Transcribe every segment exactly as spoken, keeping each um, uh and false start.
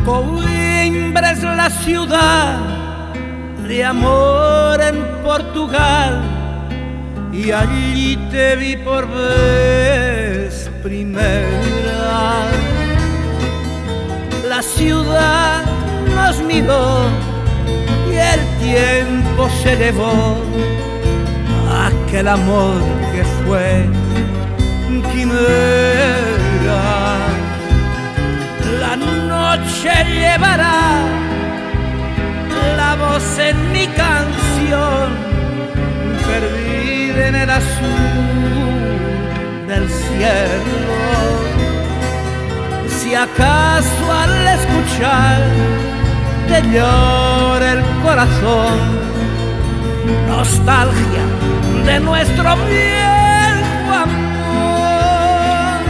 Coimbra es la ciudad de amor en Portugal, y allí te vi por vez primera. La ciudad nos miró y el tiempo se llevó aquel amor que fue quimera. La noche llevará la voz en mi canción, perdida en el azul del cielo. Si acaso al escuchar te llora el corazón, nostalgia de nuestro viejo amor.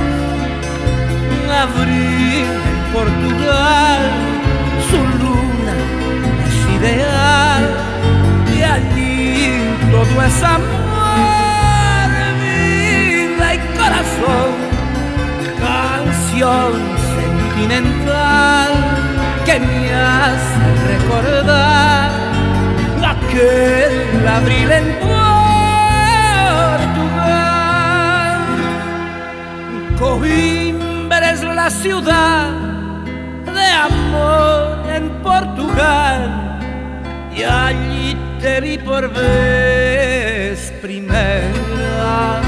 Abril en Portugal, su luna es ideal, y allí todo es amor, vida y corazón. Canción sentimental que me hace recordar aquel abril en Portugal. Coimbra es la ciudad de amor en Portugal, y allí te vi por vez primera.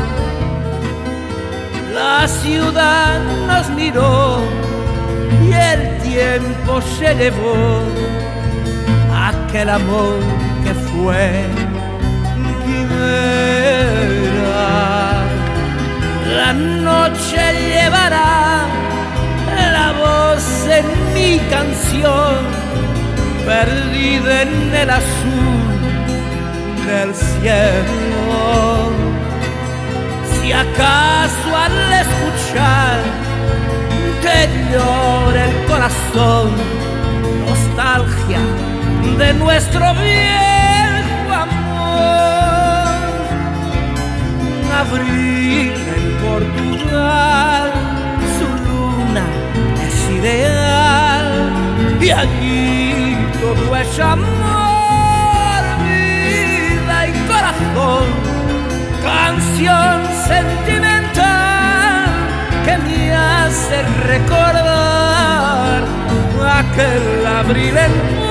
La ciudad nos miró y el tiempo se llevó aquel amor que fue quimera. La noche llevará la voz en mi canción, perdida en el azul del cielo. Si acaso al escuchar te llora el corazón, nostalgia de nuestro viejo amor. Abril en Portugal, su luna es ideal, y allí todo es amor, vida y corazón. Canción sentimental que me hace recordar aquel abril en